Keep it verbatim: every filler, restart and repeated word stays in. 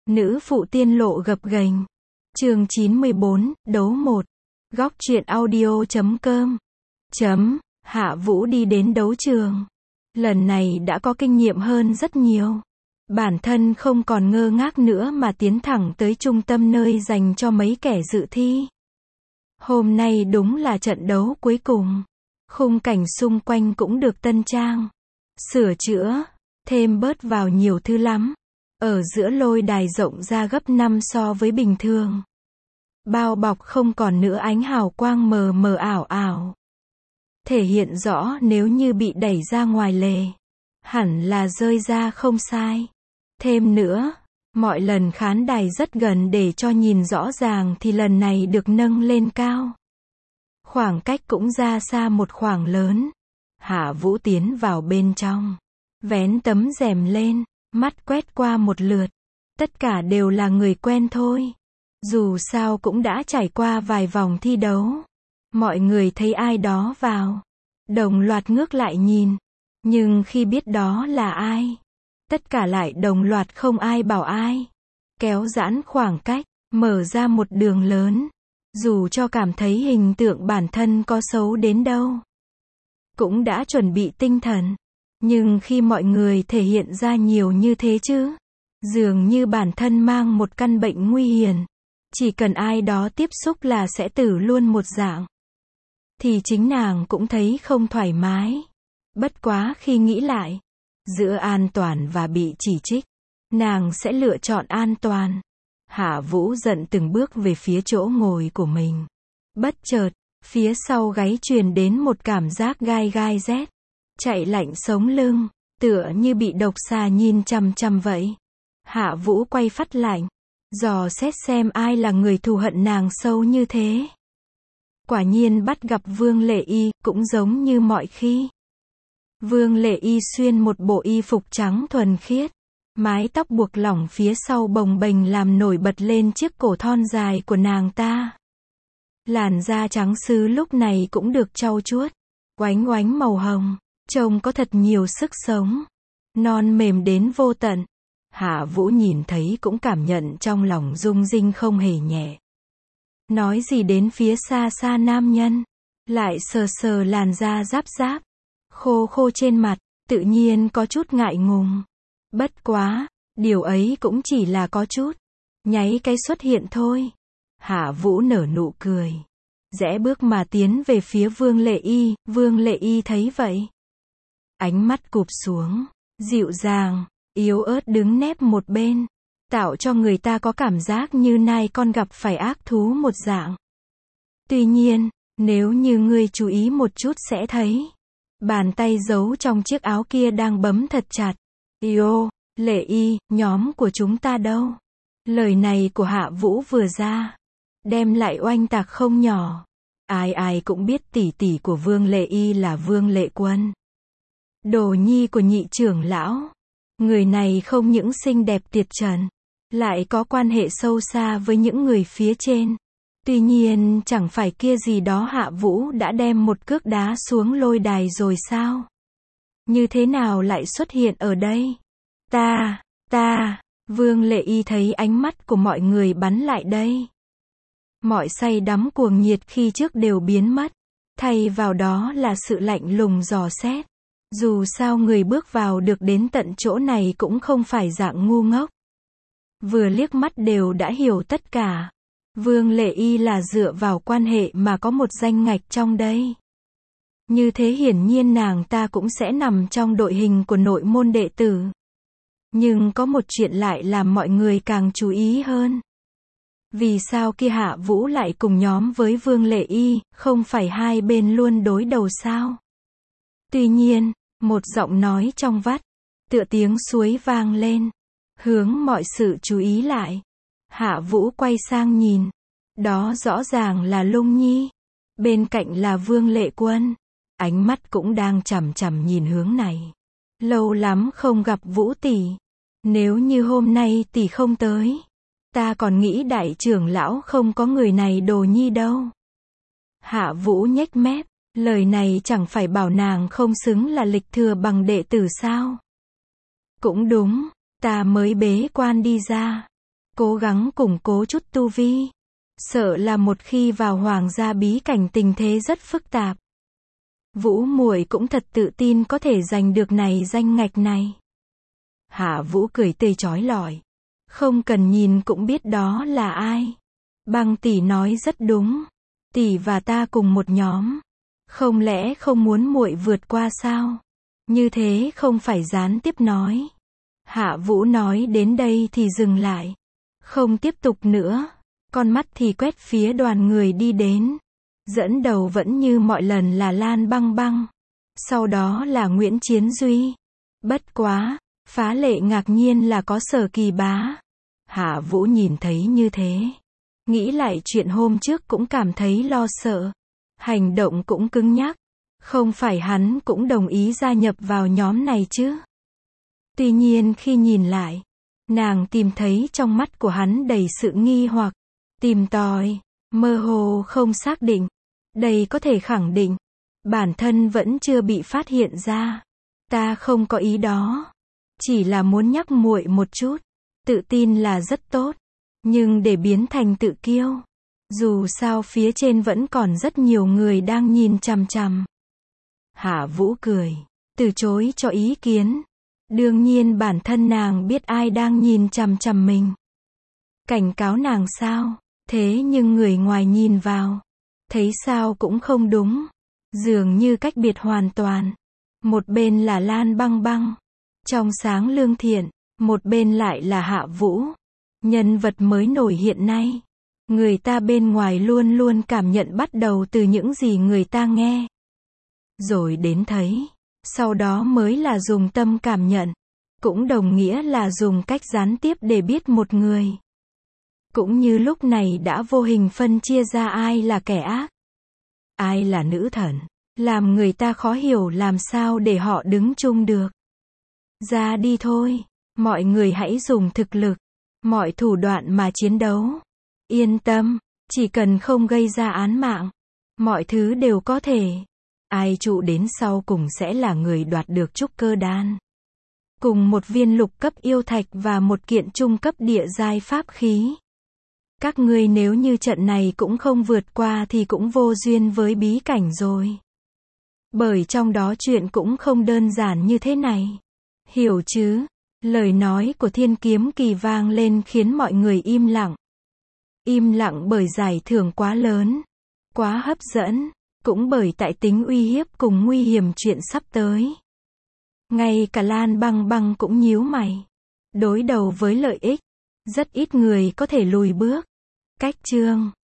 Nữ phụ tiên lộ gập ghềnh. Chương chín mươi bốn, đấu một. Góc truyện audio chấm com. Chấm, Hạ Vũ đi đến đấu trường. Lần này đã có kinh nghiệm hơn rất nhiều. Bản thân không còn ngơ ngác nữa mà tiến thẳng tới trung tâm nơi dành cho mấy kẻ dự thi. Hôm nay đúng là trận đấu cuối cùng. Khung cảnh xung quanh cũng được tân trang, sửa chữa, thêm bớt vào nhiều thứ lắm. Ở giữa lôi đài rộng ra gấp năm so với bình thường. Bao bọc không còn nữa ánh hào quang mờ mờ ảo ảo. Thể hiện rõ nếu như bị đẩy ra ngoài lề, hẳn là rơi ra không sai. Thêm nữa, mọi lần khán đài rất gần để cho nhìn rõ ràng thì lần này được nâng lên cao. Khoảng cách cũng ra xa một khoảng lớn. Hạ Vũ tiến vào bên trong, vén tấm rèm lên, mắt quét qua một lượt. Tất cả đều là người quen thôi. Dù sao cũng đã trải qua vài vòng thi đấu. Mọi người thấy ai đó vào, đồng loạt ngước lại nhìn. Nhưng khi biết đó là ai, tất cả lại đồng loạt không ai bảo ai. Kéo giãn khoảng cách, mở ra một đường lớn. Dù cho cảm thấy hình tượng bản thân có xấu đến đâu, cũng đã chuẩn bị tinh thần. Nhưng khi mọi người thể hiện ra nhiều như thế chứ, dường như bản thân mang một căn bệnh nguy hiểm. Chỉ cần ai đó tiếp xúc là sẽ tử luôn một dạng. Thì chính nàng cũng thấy không thoải mái. Bất quá khi nghĩ lại, giữa an toàn và bị chỉ trích, nàng sẽ lựa chọn an toàn. Hạ Vũ giận từng bước về phía chỗ ngồi của mình. Bất chợt, phía sau gáy truyền đến một cảm giác gai gai rét. Chạy lạnh sống lưng, tựa như bị độc xà nhìn chằm chằm vậy. Hạ Vũ quay phắt lại, dò xét xem ai là người thù hận nàng sâu như thế. Quả nhiên bắt gặp Vương Lệ Y, cũng giống như mọi khi. Vương Lệ Y xuyên một bộ y phục trắng thuần khiết. Mái tóc buộc lỏng phía sau bồng bềnh làm nổi bật lên chiếc cổ thon dài của nàng ta. Làn da trắng sứ lúc này cũng được trau chuốt, oánh oánh màu hồng, trông có thật nhiều sức sống. Non mềm đến vô tận. Hạ Vũ nhìn thấy cũng cảm nhận trong lòng rung rinh không hề nhẹ. Nói gì đến phía xa xa nam nhân, lại sờ sờ làn da ráp ráp, khô khô trên mặt, tự nhiên có chút ngại ngùng. Bất quá, điều ấy cũng chỉ là có chút, nháy cái xuất hiện thôi. Hạ Vũ nở nụ cười, rẽ bước mà tiến về phía Vương Lệ Y. Vương Lệ Y thấy vậy, ánh mắt cụp xuống, dịu dàng, yếu ớt đứng nép một bên, tạo cho người ta có cảm giác như nai con gặp phải ác thú một dạng. Tuy nhiên, nếu như ngươi chú ý một chút sẽ thấy, bàn tay giấu trong chiếc áo kia đang bấm thật chặt. Yêu, Lệ Y, nhóm của chúng ta đâu? Lời này của Hạ Vũ vừa ra, đem lại oanh tạc không nhỏ. Ai ai cũng biết tỷ tỷ của Vương Lệ Y là Vương Lệ Quân, đồ nhi của nhị trưởng lão. Người này không những xinh đẹp tuyệt trần, lại có quan hệ sâu xa với những người phía trên. Tuy nhiên, chẳng phải kia gì đó Hạ Vũ đã đem một cước đá xuống lôi đài rồi sao? Như thế nào lại xuất hiện ở đây? Ta, ta, Vương Lệ Y thấy ánh mắt của mọi người bắn lại đây. Mọi say đắm cuồng nhiệt khi trước đều biến mất. Thay vào đó là sự lạnh lùng dò xét. Dù sao người bước vào được đến tận chỗ này cũng không phải dạng ngu ngốc. Vừa liếc mắt đều đã hiểu tất cả. Vương Lệ Y là dựa vào quan hệ mà có một danh ngạch trong đây. Như thế hiển nhiên nàng ta cũng sẽ nằm trong đội hình của nội môn đệ tử. Nhưng có một chuyện lại làm mọi người càng chú ý hơn. Vì sao kia Hạ Vũ lại cùng nhóm với Vương Lệ Y, không phải hai bên luôn đối đầu sao? Tuy nhiên, một giọng nói trong vắt, tựa tiếng suối vang lên, hướng mọi sự chú ý lại. Hạ Vũ quay sang nhìn, đó rõ ràng là Lung Nhi, bên cạnh là Vương Lệ Quân, ánh mắt cũng đang chằm chằm nhìn hướng này. Lâu lắm không gặp Vũ tỷ, nếu như hôm nay tỷ không tới, ta còn nghĩ đại trưởng lão không có người này đồ nhi đâu. Hạ Vũ nhếch mép, lời này chẳng phải bảo nàng không xứng là lịch thừa bằng đệ tử sao? Cũng đúng, ta mới bế quan đi ra, cố gắng củng cố chút tu vi. Sợ là một khi vào hoàng gia bí cảnh tình thế rất phức tạp. Vũ muội cũng thật tự tin có thể giành được này danh ngạch này. Hạ Vũ cười tươi chói lọi. Không cần nhìn cũng biết đó là ai. Băng tỷ nói rất đúng. Tỷ và ta cùng một nhóm. Không lẽ không muốn muội vượt qua sao? Như thế không phải gián tiếp nói. Hạ Vũ nói đến đây thì dừng lại. Không tiếp tục nữa. Con mắt thì quét phía đoàn người đi đến. Dẫn đầu vẫn như mọi lần là Lan Băng Băng. Sau đó là Nguyễn Chiến Duy. Bất quá, phá lệ ngạc nhiên là có Sở Kỳ Bá. Hạ Vũ nhìn thấy như thế. Nghĩ lại chuyện hôm trước cũng cảm thấy lo sợ. Hành động cũng cứng nhắc. Không phải hắn cũng đồng ý gia nhập vào nhóm này chứ. Tuy nhiên khi nhìn lại, nàng tìm thấy trong mắt của hắn đầy sự nghi hoặc, tìm tòi, mơ hồ không xác định. Đây có thể khẳng định, bản thân vẫn chưa bị phát hiện ra. Ta không có ý đó. Chỉ là muốn nhắc muội một chút. Tự tin là rất tốt. Nhưng để biến thành tự kiêu. Dù sao phía trên vẫn còn rất nhiều người đang nhìn chằm chằm. Hạ Vũ cười. Từ chối cho ý kiến. Đương nhiên bản thân nàng biết ai đang nhìn chằm chằm mình. Cảnh cáo nàng sao? Thế nhưng người ngoài nhìn vào. Thấy sao cũng không đúng. Dường như cách biệt hoàn toàn. Một bên là Lan Băng Băng. Trong sáng lương thiện. Một bên lại là Hạ Vũ. Nhân vật mới nổi hiện nay. Người ta bên ngoài luôn luôn cảm nhận bắt đầu từ những gì người ta nghe. Rồi đến thấy. Sau đó mới là dùng tâm cảm nhận. Cũng đồng nghĩa là dùng cách gián tiếp để biết một người. Cũng như lúc này đã vô hình phân chia ra ai là kẻ ác. Ai là nữ thần. Làm người ta khó hiểu làm sao để họ đứng chung được. Ra đi thôi. Mọi người hãy dùng thực lực. Mọi thủ đoạn mà chiến đấu. Yên tâm. Chỉ cần không gây ra án mạng. Mọi thứ đều có thể. Ai trụ đến sau cùng sẽ là người đoạt được trúc cơ đan. Cùng một viên lục cấp yêu thạch và một kiện trung cấp địa giai pháp khí. Các ngươi nếu như trận này cũng không vượt qua thì cũng vô duyên với bí cảnh rồi. Bởi trong đó chuyện cũng không đơn giản như thế này. Hiểu chứ? Lời nói của Thiên Kiếm Kỳ vang lên khiến mọi người im lặng. Im lặng bởi giải thưởng quá lớn. Quá hấp dẫn. Cũng bởi tại tính uy hiếp cùng nguy hiểm chuyện sắp tới. Ngay cả Lan Băng Băng cũng nhíu mày. Đối đầu với lợi ích. Rất ít người có thể lùi bước. Cách chương